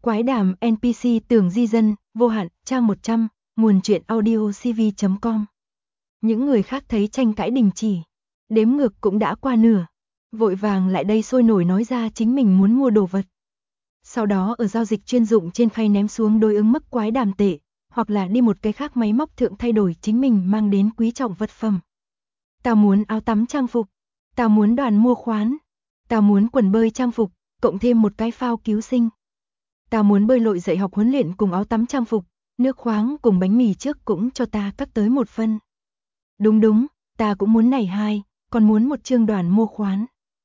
Quái đàm NPC tưởng di dân, vô hạn, trang 100, nguồn truyện audio cv.com. Những người khác thấy tranh cãi đình chỉ. Đếm ngược cũng đã qua nửa. Vội vàng lại đây sôi nổi nói ra chính mình muốn mua đồ vật. Sau đó ở giao dịch chuyên dụng trên khay ném xuống đối ứng mức quái đàm tệ, hoặc là đi một cái khác máy móc thượng thay đổi chính mình mang đến quý trọng vật phẩm. Tao muốn áo tắm trang phục. Tao muốn đoàn mua khoán. Tao muốn quần bơi trang phục, cộng thêm một cái phao cứu sinh. Tao muốn bơi lội dạy học huấn luyện cùng áo tắm trang phục, nước khoáng cùng bánh mì trước cũng cho ta cắt tới một phân. Đúng, ta cũng muốn này hai, còn muốn một chương đoàn mua khoán.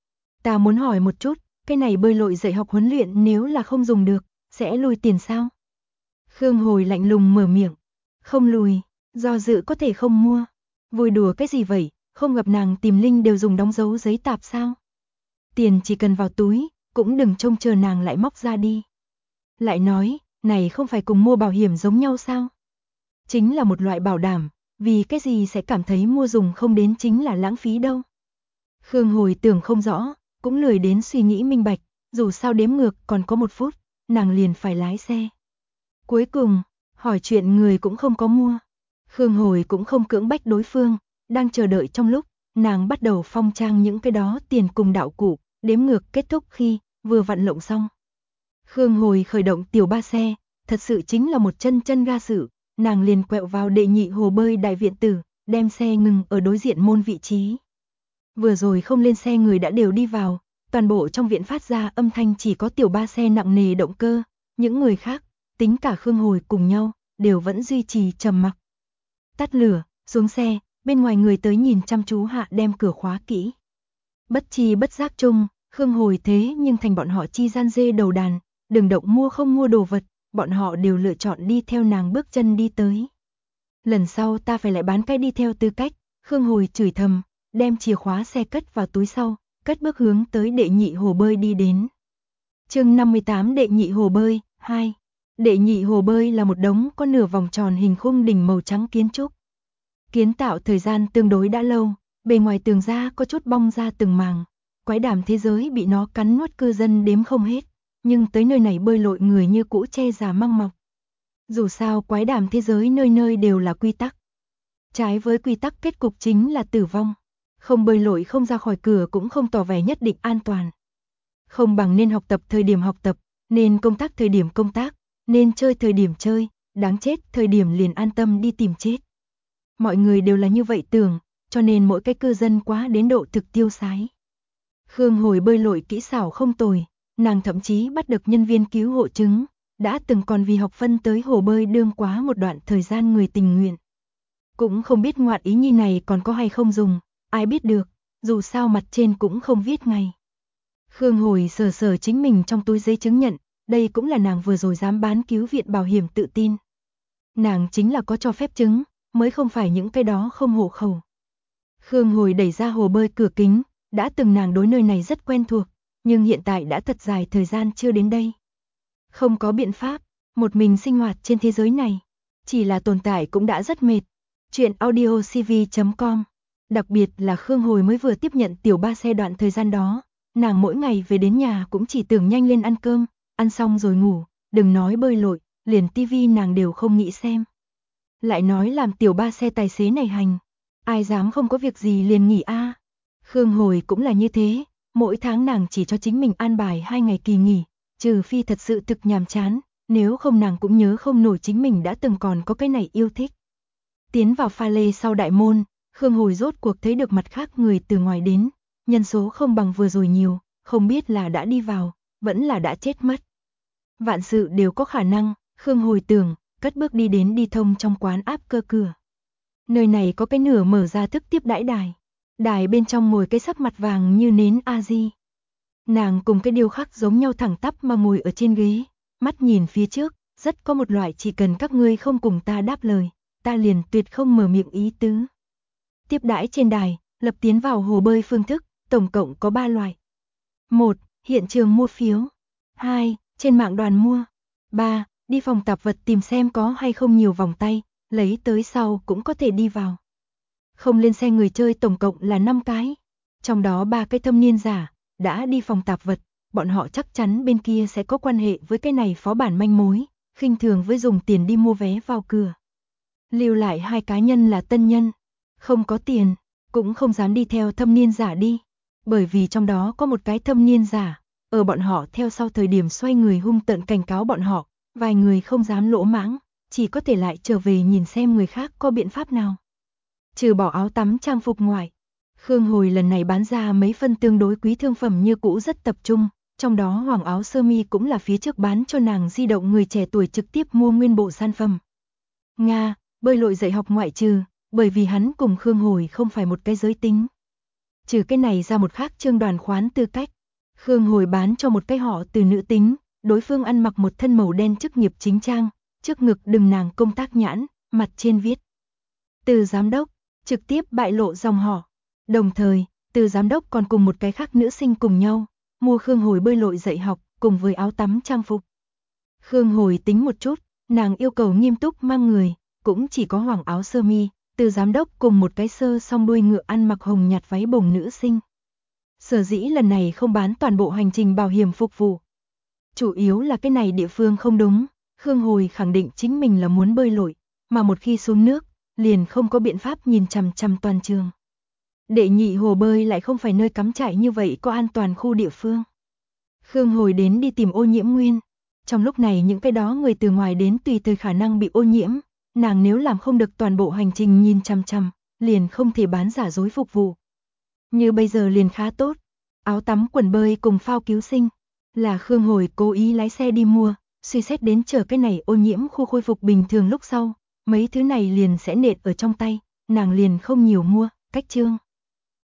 Ta muốn hỏi một chút, cái này bơi lội dạy học huấn luyện nếu là không dùng được, sẽ lùi tiền sao? Khương Hồi lạnh lùng mở miệng. Không lùi, do dự có thể không mua. Vui đùa cái gì vậy, không gặp nàng tìm Linh đều dùng đóng dấu giấy tạp sao? Tiền chỉ cần vào túi, cũng đừng trông chờ nàng lại móc ra đi. Lại nói, này không phải cùng mua bảo hiểm giống nhau sao? Chính là một loại bảo đảm, vì cái gì sẽ cảm thấy mua dùng không đến chính là lãng phí đâu. Khương Hồi tưởng không rõ, cũng lười đến suy nghĩ minh bạch, dù sao đếm ngược còn có 1 phút, nàng liền phải lái xe. Cuối cùng, hỏi chuyện người cũng không có mua. Khương Hồi cũng không cưỡng bách đối phương, đang chờ đợi trong lúc, nàng bắt đầu phong trang những cái đó tiền cùng đạo cụ, đếm ngược kết thúc khi vừa vặn lộng xong. Khương Hồi khởi động tiểu ba xe, thật sự chính là một chân ga sự, nàng liền quẹo vào đệ nhị hồ bơi đại viện tử, đem xe ngừng ở đối diện môn vị trí. Vừa rồi không lên xe người đã đều đi vào, toàn bộ trong viện phát ra âm thanh chỉ có tiểu ba xe nặng nề động cơ, những người khác, tính cả Khương Hồi cùng nhau, đều vẫn duy trì trầm mặc. Tắt lửa, xuống xe, bên ngoài người tới nhìn chăm chú hạ đem cửa khóa kỹ. Bất chi bất giác chung, Khương Hồi thế nhưng thành bọn họ chi gian dê đầu đàn, đừng động mua không mua đồ vật, bọn họ đều lựa chọn đi theo nàng bước chân đi tới. Lần sau ta phải lại bán cái đi theo tư cách, Khương Hồi chửi thầm, đem chìa khóa xe cất vào túi sau, cất bước hướng tới đệ nhị hồ bơi đi đến. Chương 58 đệ nhị hồ bơi, 2. Đệ nhị hồ bơi là một đống có nửa vòng tròn hình khung đỉnh màu trắng kiến trúc. Kiến tạo thời gian tương đối đã lâu, bề ngoài tường ra có chút bong ra từng màng, quái đàm thế giới bị nó cắn nuốt cư dân đếm không hết, nhưng tới nơi này bơi lội người như cũ che già măng mọc. Dù sao quái đàm thế giới nơi nơi đều là quy tắc. Trái với quy tắc kết cục chính là tử vong. Không bơi lội không ra khỏi cửa cũng không tỏ vẻ nhất định an toàn. Không bằng nên học tập thời điểm học tập, nên công tác thời điểm công tác, nên chơi thời điểm chơi, đáng chết thời điểm liền an tâm đi tìm chết. Mọi người đều là như vậy tưởng, cho nên mỗi cái cư dân quá đến độ thực tiêu sái. Khương Hồi bơi lội kỹ xảo không tồi, nàng thậm chí bắt được nhân viên cứu hộ chứng, đã từng còn vì học phân tới hồ bơi đương quá một đoạn thời gian người tình nguyện. Cũng không biết ngoạn ý nhi này còn có hay không dùng, ai biết được, dù sao mặt trên cũng không viết ngày. Khương Hồi sờ chính mình trong túi giấy chứng nhận, đây cũng là nàng vừa rồi dám bán cứu viện bảo hiểm tự tin. Nàng chính là có cho phép chứng, mới không phải những cái đó không hộ khẩu. Khương Hồi đẩy ra hồ bơi cửa kính, đã từng nàng đối nơi này rất quen thuộc, nhưng hiện tại đã thật dài thời gian chưa đến đây. Không có biện pháp, một mình sinh hoạt trên thế giới này, chỉ là tồn tại cũng đã rất mệt. Chuyện audio cv.com. Đặc biệt là Khương Hồi mới vừa tiếp nhận tiểu ba xe đoạn thời gian đó, nàng mỗi ngày về đến nhà cũng chỉ tưởng nhanh lên ăn cơm, ăn xong rồi ngủ, đừng nói bơi lội, liền tivi nàng đều không nghĩ xem. Lại nói làm tiểu ba xe tài xế này hành, ai dám không có việc gì liền nghỉ a. Khương Hồi cũng là như thế, mỗi tháng nàng chỉ cho chính mình an bài 2 ngày kỳ nghỉ, trừ phi thật sự thực nhàm chán, nếu không nàng cũng nhớ không nổi chính mình đã từng còn có cái này yêu thích. Tiến vào pha lê sau đại môn, Khương Hồi rốt cuộc thấy được mặt khác người từ ngoài đến, nhân số không bằng vừa rồi nhiều, không biết là đã đi vào, vẫn là đã chết mất. Vạn sự đều có khả năng, Khương Hồi tưởng, cất bước đi đến đi thông trong quán áp cơ cửa. Nơi này có cái nửa mở ra thức tiếp đãi đài. Đài bên trong ngồi cái sắc mặt vàng như nến A-di. Nàng cùng cái điêu khắc giống nhau thẳng tắp mà ngồi ở trên ghế, mắt nhìn phía trước, rất có một loại chỉ cần các ngươi không cùng ta đáp lời, ta liền tuyệt không mở miệng ý tứ. Tiếp đãi trên đài, lập tiến vào hồ bơi phương thức, tổng cộng có 3 loại. 1. Hiện trường mua phiếu. 2. Trên mạng đoàn mua. 3. Đi phòng tạp vật tìm xem có hay không nhiều vòng tay, lấy tới sau cũng có thể đi vào. Không lên xe người chơi tổng cộng là 5 cái. Trong đó 3 cái thâm niên giả, đã đi phòng tạp vật, bọn họ chắc chắn bên kia sẽ có quan hệ với cái này phó bản manh mối, khinh thường với dùng tiền đi mua vé vào cửa. Lưu lại 2 cá nhân là tân nhân, không có tiền, cũng không dám đi theo thâm niên giả đi, bởi vì trong đó có một cái thâm niên giả, ở bọn họ theo sau thời điểm xoay người hung tợn cảnh cáo bọn họ, vài người không dám lỗ mãng, chỉ có thể lại trở về nhìn xem người khác có biện pháp nào. Trừ bỏ áo tắm trang phục ngoài, Khương Hồi lần này bán ra mấy phân tương đối quý thương phẩm như cũ rất tập trung, trong đó hoàng áo sơ mi cũng là phía trước bán cho nàng di động người trẻ tuổi trực tiếp mua nguyên bộ sản phẩm. Nga, bơi lội dạy học ngoại trừ, bởi vì hắn cùng Khương Hồi không phải một cái giới tính. Trừ cái này ra một khác trương đoàn khoán tư cách, Khương Hồi bán cho một cái họ từ nữ tính, đối phương ăn mặc một thân màu đen chức nghiệp chính trang, trước ngực đừng nàng công tác nhãn, mặt trên viết Từ giám đốc, trực tiếp bại lộ dòng họ. Đồng thời, Từ giám đốc còn cùng một cái khác nữ sinh cùng nhau, mua Khương Hồi bơi lội dạy học, cùng với áo tắm trang phục. Khương Hồi tính một chút, nàng yêu cầu nghiêm túc mang người, cũng chỉ có hoàng áo sơ mi, Từ giám đốc cùng một cái sơ song đuôi ngựa ăn mặc hồng nhạt váy bồng nữ sinh. Sở dĩ lần này không bán toàn bộ hành trình bảo hiểm phục vụ. Chủ yếu là cái này địa phương không đúng, Khương Hồi khẳng định chính mình là muốn bơi lội, mà một khi xuống nước, liền không có biện pháp nhìn chằm chằm toàn trường. Đệ nhị hồ bơi lại không phải nơi cắm trại như vậy có an toàn khu địa phương. Khương Hồi đến đi tìm ô nhiễm nguyên. Trong lúc này những cái đó người từ ngoài đến tùy thời khả năng bị ô nhiễm, nàng nếu làm không được toàn bộ hành trình nhìn chằm chằm, liền không thể bán giả dối phục vụ. Như bây giờ liền khá tốt, áo tắm quần bơi cùng phao cứu sinh, là Khương Hồi cố ý lái xe đi mua, suy xét đến chờ cái này ô nhiễm khu khôi phục bình thường lúc sau, mấy thứ này liền sẽ nện ở trong tay, nàng liền không nhiều mua, cách chương.